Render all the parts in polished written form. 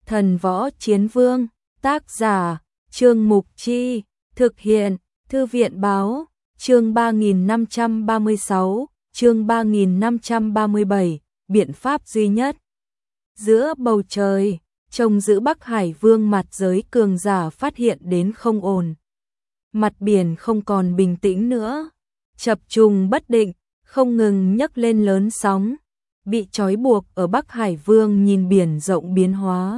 Thần Võ Chiến Vương, tác giả, Trương Mục Chi, thực hiện, Thư viện Báo, chương 3536, chương 3537, biện pháp duy nhất. Giữa bầu trời, trông giữ Bắc Hải Vương mặt giới cường giả phát hiện đến không ổn. Mặt biển không còn bình tĩnh nữa, chập trùng bất định, không ngừng nhấc lên lớn sóng. Bị trói buộc ở Bắc Hải Vương nhìn biển rộng biến hóa.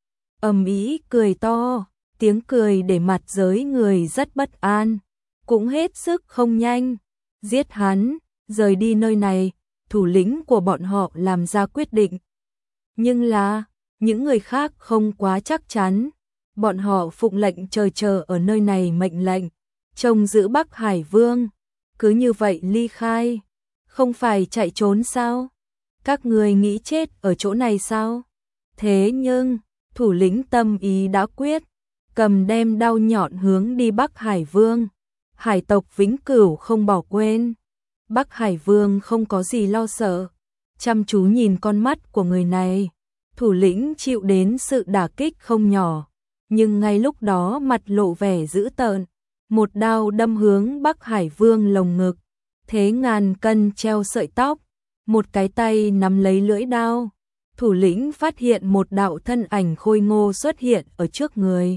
Ầm ĩ cười to, tiếng cười để mặt giới người rất bất an, cũng hết sức không nhanh. Giết hắn, rời đi nơi này, thủ lĩnh của bọn họ làm ra quyết định. Nhưng là, những người khác không quá chắc chắn. Bọn họ phụng lệnh chờ ở nơi này mệnh lệnh, trông giữ Bắc Hải Vương. Cứ như vậy ly khai, không phải chạy trốn sao? Các người nghĩ chết ở chỗ này sao? Thế nhưng, thủ lĩnh tâm ý đã quyết, cầm đem đao nhọn hướng đi Bắc Hải Vương. Hải tộc vĩnh cửu không bỏ quên. Bắc Hải Vương không có gì lo sợ, chăm chú nhìn con mắt của người này. Thủ lĩnh chịu đến sự đả kích không nhỏ, nhưng ngay lúc đó mặt lộ vẻ dữ tợn, một đao đâm hướng Bắc Hải Vương lồng ngực, thế ngàn cân treo sợi tóc, một cái tay nắm lấy lưỡi đao. Thủ lĩnh phát hiện một đạo thân ảnh khôi ngô xuất hiện ở trước người.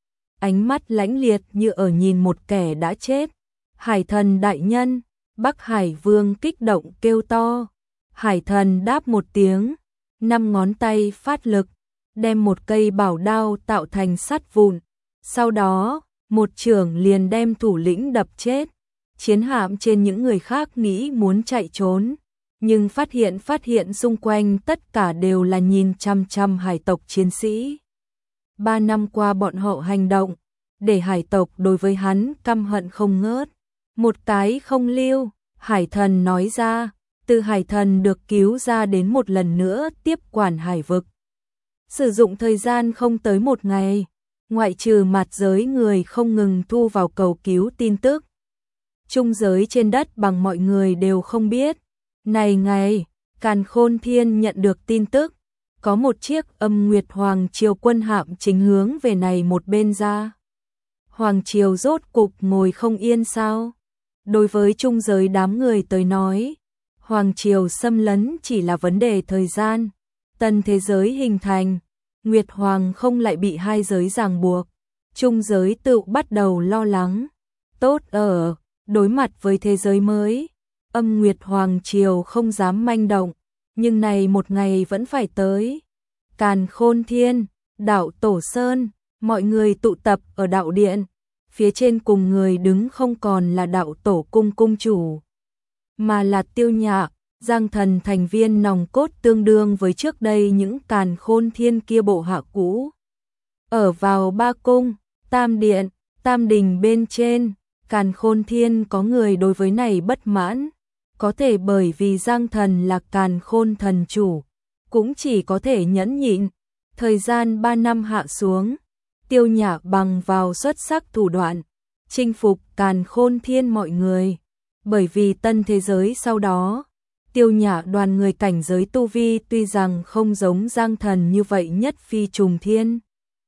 Ánh mắt lãnh liệt như ở nhìn một kẻ đã chết. Hải thần đại nhân, Bắc Hải Vương kích động kêu to. Hải thần đáp một tiếng, 5 ngón tay phát lực, đem một cây bảo đao tạo thành sắt vụn. Sau đó, một chưởng liền đem thủ lĩnh đập chết. Chiến hạm trên những người khác nghĩ muốn chạy trốn, nhưng phát hiện xung quanh tất cả đều là nhìn chăm chăm hải tộc chiến sĩ. 3 năm qua bọn họ hành động, để hải tộc đối với hắn căm hận không ngớt. Một cái không lưu, hải thần nói ra, từ hải thần được cứu ra đến một lần nữa tiếp quản hải vực. Sử dụng thời gian không tới 1 ngày, ngoại trừ mặt giới người không ngừng thu vào cầu cứu tin tức. Trung giới trên đất bằng mọi người đều không biết. Này ngày, Càn Khôn Thiên nhận được tin tức, có một chiếc Âm Nguyệt Hoàng Triều quân hạm chính hướng về này một bên ra. Hoàng Triều rốt cục ngồi không yên sao? Đối với trung giới đám người tới nói, Hoàng Triều xâm lấn chỉ là vấn đề thời gian. Tân thế giới hình thành, Nguyệt Hoàng không lại bị hai giới ràng buộc. Trung giới tự bắt đầu lo lắng. Tốt ở, đối mặt với thế giới mới, Âm Nguyệt Hoàng Triều không dám manh động, nhưng này một ngày vẫn phải tới. Càn Khôn Thiên, Đạo Tổ Sơn, mọi người tụ tập ở đạo điện, phía trên cùng người đứng không còn là Đạo Tổ cung cung chủ, mà là Tiêu Nhạc, Giang Thần thành viên nòng cốt tương đương với trước đây những Càn Khôn Thiên kia bộ hạ cũ. Ở vào Ba Cung, Tam Điện, Tam Đình bên trên, Càn Khôn Thiên có người đối với này bất mãn. Có thể bởi vì Giang Thần là Càn Khôn thần chủ, cũng chỉ có thể nhẫn nhịn. Thời gian 3 năm hạ xuống, Tiêu Nhạc bằng vào xuất sắc thủ đoạn, chinh phục Càn Khôn Thiên mọi người. Bởi vì tân thế giới sau đó, Tiêu Nhạc đoàn người cảnh giới tu vi tuy rằng không giống Giang Thần như vậy nhất phi trùng thiên,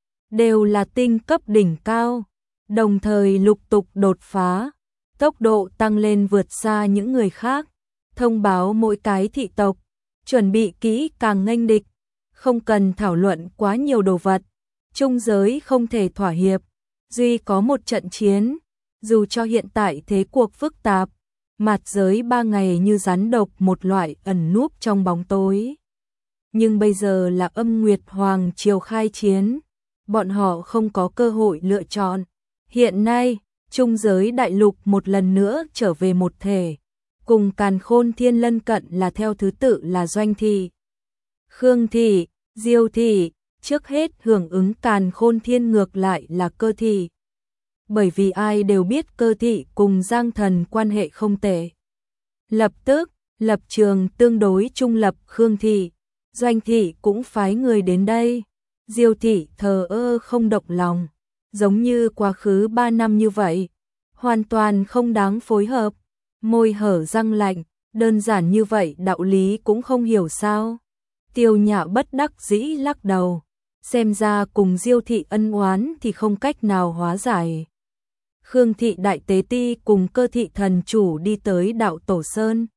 đều là tinh cấp đỉnh cao, đồng thời lục tục đột phá. Tốc độ tăng lên vượt xa những người khác, thông báo mỗi cái thị tộc, chuẩn bị kỹ càng nghênh địch, không cần thảo luận quá nhiều đồ vật, trung giới không thể thỏa hiệp, duy có một trận chiến, dù cho hiện tại thế cuộc phức tạp, mặt giới 3 ngày như rắn độc một loại ẩn núp trong bóng tối. Nhưng bây giờ là Âm Nguyệt Hoàng Triều khai chiến, bọn họ không có cơ hội lựa chọn. Hiện nay, trung giới đại lục một lần nữa trở về một thể, cùng Càn Khôn Thiên lân cận là theo thứ tự là Doanh Thị, Khương Thị, Diêu Thị, trước hết hưởng ứng Càn Khôn Thiên ngược lại là Cơ Thị. Bởi vì ai đều biết Cơ Thị cùng Giang Thần quan hệ không tệ. Lập tức, lập trường tương đối trung lập Khương Thị, Doanh Thị cũng phái người đến đây. Diêu Thị thờ ơ không động lòng, giống như quá khứ 3 năm như vậy, hoàn toàn không đáng phối hợp, môi hở răng lạnh, đơn giản như vậy đạo lý cũng không hiểu sao. Tiêu Nhạc bất đắc dĩ lắc đầu, xem ra cùng Diêu thị ân oán thì không cách nào hóa giải. Khương thị đại tế ti cùng Cơ thị thần chủ đi tới Đạo Tổ Sơn.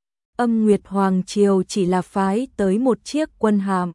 Âm Nguyệt Hoàng Triều chỉ là phái tới một chiếc quân hạm.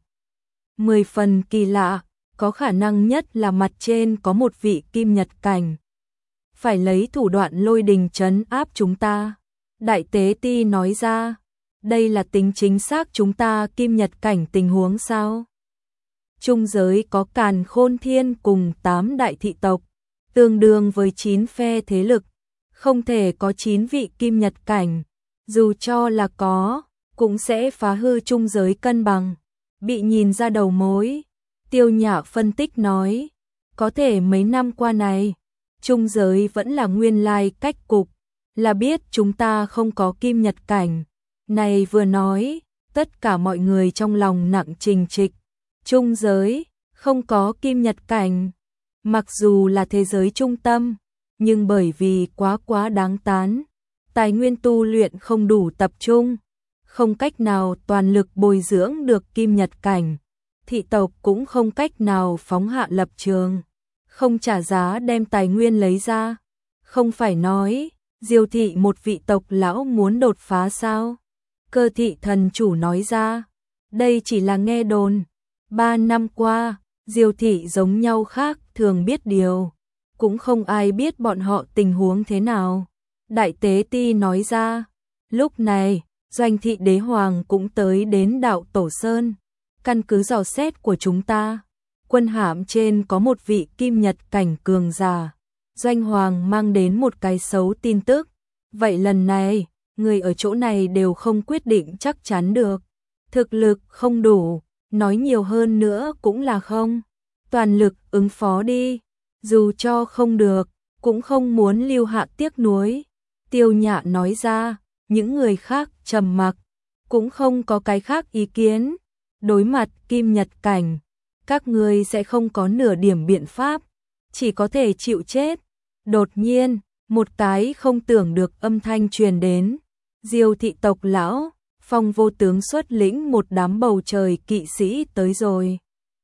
10 phần kỳ lạ, có khả năng nhất là mặt trên có một vị kim nhật cảnh. Phải lấy thủ đoạn lôi đình trấn áp chúng ta. Đại tế ti nói ra, đây là tính chính xác chúng ta kim nhật cảnh tình huống sao? Trung giới có Càn Khôn Thiên cùng 8 đại thị tộc, tương đương với 9 phe thế lực, không thể có 9 vị kim nhật cảnh, dù cho là có, cũng sẽ phá hư trung giới cân bằng, bị nhìn ra đầu mối. Tiêu Nhã phân tích nói, có thể mấy năm qua này, trung giới vẫn là nguyên lai cách cục, là biết chúng ta không có kim nhật cảnh. Này vừa nói, tất cả mọi người trong lòng nặng trình trịch, trung giới không có kim nhật cảnh. Mặc dù là thế giới trung tâm, nhưng bởi vì quá đáng tán, tài nguyên tu luyện không đủ tập trung, không cách nào toàn lực bồi dưỡng được kim nhật cảnh, thị tộc cũng không cách nào phóng hạ lập trường, không trả giá đem tài nguyên lấy ra. Không phải nói, Diêu thị một vị tộc lão muốn đột phá sao? Cơ thị thần chủ nói ra, đây chỉ là nghe đồn. 3 năm qua, Diêu thị giống nhau khác thường biết điều, cũng không ai biết bọn họ tình huống thế nào. Đại tế ti nói ra, lúc này, Doanh thị đế hoàng cũng tới đến Đạo Tổ Sơn. Căn cứ dò xét của chúng ta, quân hạm trên có một vị kim nhật cảnh cường giả. Doanh hoàng mang đến một cái xấu tin tức. Vậy lần này, người ở chỗ này đều không quyết định chắc chắn được. Thực lực không đủ, nói nhiều hơn nữa cũng là không. Toàn lực ứng phó đi, dù cho không được, cũng không muốn lưu hạ tiếc nuối. Tiêu Nhã nói ra, những người khác trầm mặc, cũng không có cái khác ý kiến. Đối mặt kim nhật cảnh, các ngươi sẽ không có nửa điểm biện pháp, chỉ có thể chịu chết. Đột nhiên, một cái không tưởng được âm thanh truyền đến. Diêu thị tộc lão, Phong Vô Tướng xuất lĩnh một đám bầu trời kỵ sĩ tới rồi.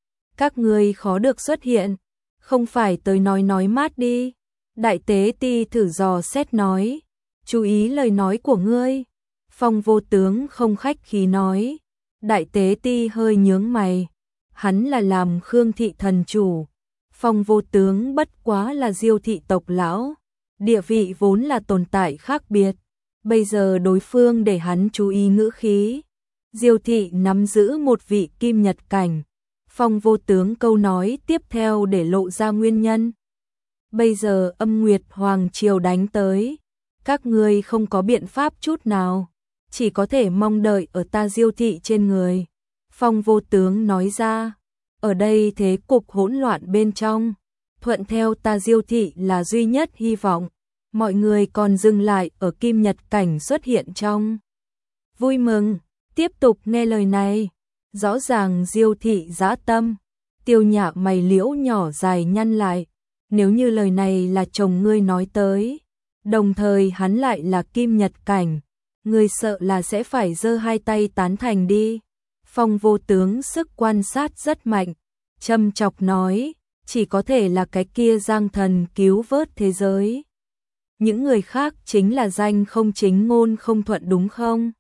Các ngươi khó được xuất hiện, không phải tới nói mát đi. Đại tế ti thử dò xét nói, chú ý lời nói của ngươi. Phong Vô Tướng không khách khí nói. Đại tế ti hơi nhướng mày, hắn là làm Khương thị thần chủ, Phong Vô Tướng bất quá là Diêu thị tộc lão, địa vị vốn là tồn tại khác biệt, bây giờ đối phương để hắn chú ý ngữ khí. Diêu thị nắm giữ một vị kim nhật cảnh, Phong Vô Tướng câu nói tiếp theo để lộ ra nguyên nhân. Bây giờ Âm Nguyệt Hoàng Triều đánh tới, các ngươi không có biện pháp chút nào, chỉ có thể mong đợi ở ta Diêu thị trên người. Phong Vô Tướng nói ra, ở đây thế cục hỗn loạn bên trong, thuận theo ta Diêu thị là duy nhất hy vọng. Mọi người còn dừng lại ở kim nhật cảnh xuất hiện trong vui mừng, tiếp tục nghe lời này. Rõ ràng Diêu thị dã tâm. Tiêu Nhã mày liễu nhỏ dài nhăn lại, nếu như lời này là chồng ngươi nói tới, đồng thời hắn lại là kim nhật cảnh, ngươi sợ là sẽ phải giơ hai tay tán thành đi. Phong Vô Tướng sức quan sát rất mạnh, châm chọc nói, chỉ có thể là cái kia Giang Thần cứu vớt thế giới. Những người khác chính là danh không chính ngôn không thuận đúng không?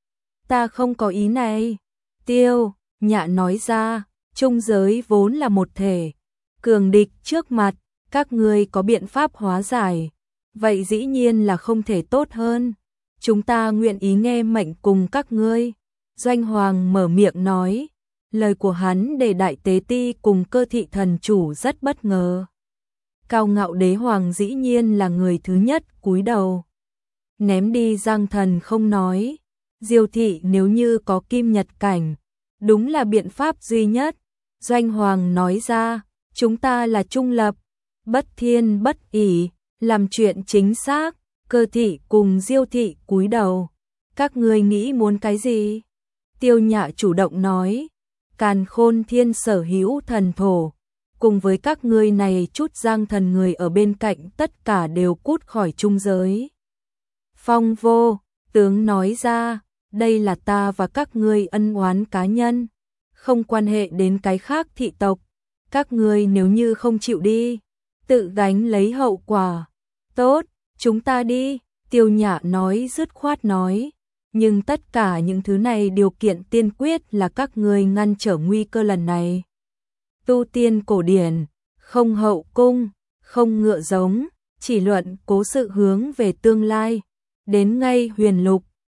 Ta không có ý này. Tiêu Nhã nói ra, trung giới vốn là một thể, cường địch trước mặt, các ngươi có biện pháp hóa giải, vậy dĩ nhiên là không thể tốt hơn. Chúng ta nguyện ý nghe mệnh cùng các ngươi. Doanh Hoàng mở miệng nói, lời của hắn để đại tế ti cùng Cơ thị thần chủ rất bất ngờ. Cao ngạo đế hoàng dĩ nhiên là người thứ nhất cúi đầu. Ném đi Giang Thần không nói, Diêu thị nếu như có kim nhật cảnh, đúng là biện pháp duy nhất. Doanh Hoàng nói ra, chúng ta là trung lập, bất thiên bất ỷ, làm chuyện chính xác. Cơ thị cùng Diêu thị cúi đầu, các ngươi nghĩ muốn cái gì? Tiêu Nhã chủ động nói, Càn Khôn Thiên sở hữu thần thổ, cùng với các ngươi này chút Giang Thần người ở bên cạnh tất cả đều cút khỏi trung giới. Phong Vô Tướng nói ra, đây là ta và các ngươi ân oán cá nhân, không quan hệ đến cái khác thị tộc, Các ngươi nếu như không chịu đi, tự gánh lấy hậu quả. Tốt, chúng ta đi, Tiêu Nhã nói dứt khoát nói. Nhưng tất cả những thứ này điều kiện tiên quyết là các ngươi ngăn trở nguy cơ lần này. Tu tiên cổ điển, không hậu cung, không ngựa giống, chỉ luận cố sự hướng về tương lai. Đến ngay Huyền Lục,